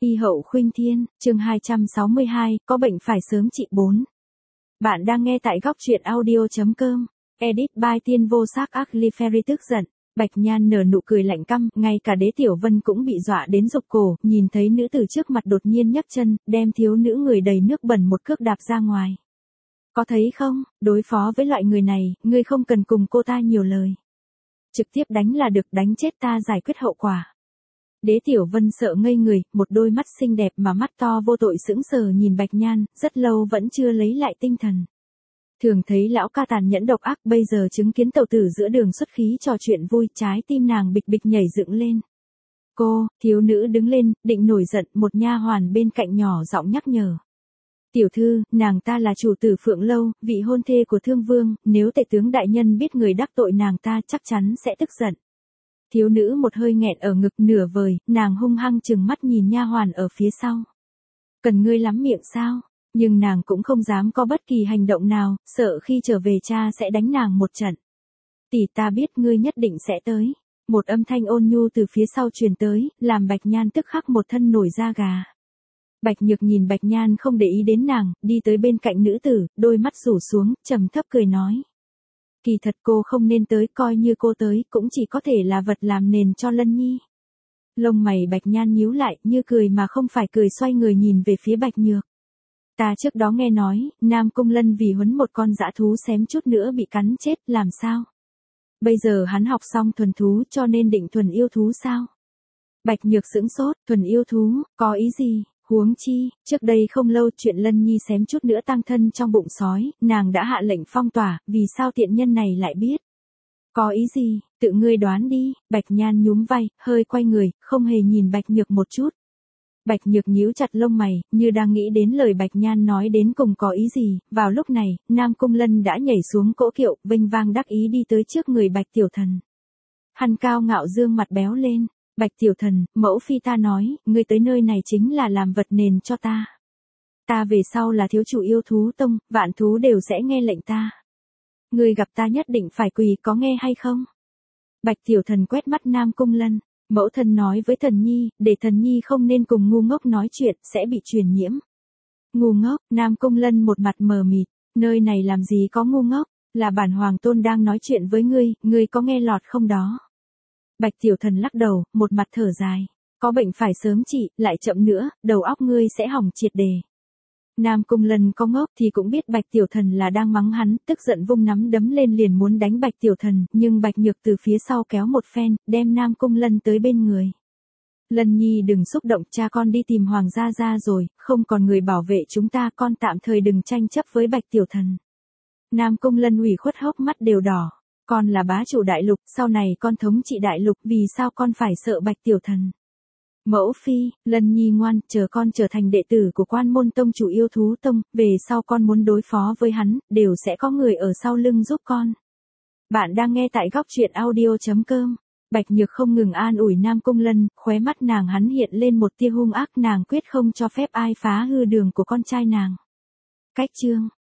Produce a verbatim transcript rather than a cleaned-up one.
Y hậu khuynh thiên, chương hai trăm sáu mươi hai, có bệnh phải sớm trị bốn. Bạn đang nghe tại góc truyện audio.com. Edit by Tiên Vô Sắc Aglifery tức giận. Bạch Nhan nở nụ cười lạnh căm, ngay cả Đế Tiểu Vân cũng bị dọa đến rụt cổ, nhìn thấy nữ tử trước mặt đột nhiên nhấc chân, đem thiếu nữ người đầy nước bẩn một cước đạp ra ngoài. Có thấy không, đối phó với loại người này, ngươi không cần cùng cô ta nhiều lời. Trực tiếp đánh là được, đánh chết ta giải quyết hậu quả. Đế Tiểu Vân sợ ngây người, một đôi mắt xinh đẹp mà mắt to vô tội sững sờ nhìn Bạch Nhan, rất lâu vẫn chưa lấy lại tinh thần. Thường thấy lão ca tàn nhẫn độc ác, bây giờ chứng kiến tẩu tử giữa đường xuất khí trò chuyện vui, trái tim nàng bịch bịch nhảy dựng lên. Cô, thiếu nữ đứng lên, định nổi giận, một nha hoàn bên cạnh nhỏ giọng nhắc nhở. Tiểu thư, nàng ta là chủ tử Phượng Lâu, vị hôn thê của Thương Vương, nếu tể tướng đại nhân biết người đắc tội nàng ta chắc chắn sẽ tức giận. Thiếu nữ một hơi nghẹn ở ngực nửa vời, nàng hung hăng trừng mắt nhìn nha hoàn ở phía sau. Cần ngươi lắm miệng sao? Nhưng nàng cũng không dám có bất kỳ hành động nào, sợ khi trở về cha sẽ đánh nàng một trận. Tỷ ta biết ngươi nhất định sẽ tới. Một âm thanh ôn nhu từ phía sau truyền tới, làm Bạch Nhan tức khắc một thân nổi da gà. Bạch Nhược nhìn Bạch Nhan không để ý đến nàng, đi tới bên cạnh nữ tử, đôi mắt rủ xuống, trầm thấp cười nói. Kỳ thật cô không nên tới, coi như cô tới, cũng chỉ có thể là vật làm nền cho Lân Nhi. Lông mày Bạch Nhan nhíu lại, như cười mà không phải cười, xoay người nhìn về phía Bạch Nhược. Ta trước đó nghe nói, Nam Cung Lân vì huấn một con dã thú xém chút nữa bị cắn chết, làm sao? Bây giờ hắn học xong thuần thú cho nên định thuần yêu thú sao? Bạch Nhược sững sốt, thuần yêu thú, có ý gì? Huống chi, trước đây không lâu chuyện Lân Nhi xém chút nữa tăng thân trong bụng sói, nàng đã hạ lệnh phong tỏa, vì sao tiện nhân này lại biết? Có ý gì, tự ngươi đoán đi, Bạch Nhan nhún vai, hơi quay người, không hề nhìn Bạch Nhược một chút. Bạch Nhược nhíu chặt lông mày, như đang nghĩ đến lời Bạch Nhan nói đến cùng có ý gì, vào lúc này, Nam Cung Lân đã nhảy xuống cỗ kiệu, vênh vang đắc ý đi tới trước người Bạch Tiểu Thần. Hắn cao ngạo dương mặt béo lên. Bạch Tiểu Thần, mẫu phi ta nói, ngươi tới nơi này chính là làm vật nền cho ta. Ta về sau là thiếu chủ yêu thú tông, vạn thú đều sẽ nghe lệnh ta. Ngươi gặp ta nhất định phải quỳ, có nghe hay không? Bạch Tiểu Thần quét mắt Nam Cung Lân, mẫu thân nói với Thần Nhi, để Thần Nhi không nên cùng ngu ngốc nói chuyện, sẽ bị truyền nhiễm. Ngu ngốc, Nam Cung Lân một mặt mờ mịt, nơi này làm gì có ngu ngốc, là bản hoàng tôn đang nói chuyện với ngươi, ngươi có nghe lọt không đó? Bạch Tiểu Thần lắc đầu, một mặt thở dài. Có bệnh phải sớm trị, lại chậm nữa, đầu óc ngươi sẽ hỏng triệt đề. Nam Cung Lân có ngốc thì cũng biết Bạch Tiểu Thần là đang mắng hắn, tức giận vung nắm đấm lên liền muốn đánh Bạch Tiểu Thần, nhưng Bạch Nhược từ phía sau kéo một phen, đem Nam Cung Lân tới bên người. Lân Nhi đừng xúc động, cha con đi tìm Hoàng gia gia rồi, không còn người bảo vệ chúng ta, con tạm thời đừng tranh chấp với Bạch Tiểu Thần. Nam Cung Lân ủy khuất hốc mắt đều đỏ. Con là bá chủ đại lục, sau này con thống trị đại lục, vì sao con phải sợ Bạch Tiểu Thần? Mẫu phi, Lân Nhi ngoan, chờ con trở thành đệ tử của Quan Môn Tông chủ yêu thú tông, về sau con muốn đối phó với hắn, đều sẽ có người ở sau lưng giúp con. Bạn đang nghe tại góc truyện audio.com. Bạch Nhược không ngừng an ủi Nam Cung Lân, khóe mắt nàng hắn hiện lên một tia hung ác, nàng quyết không cho phép ai phá hư đường của con trai nàng. Cách chương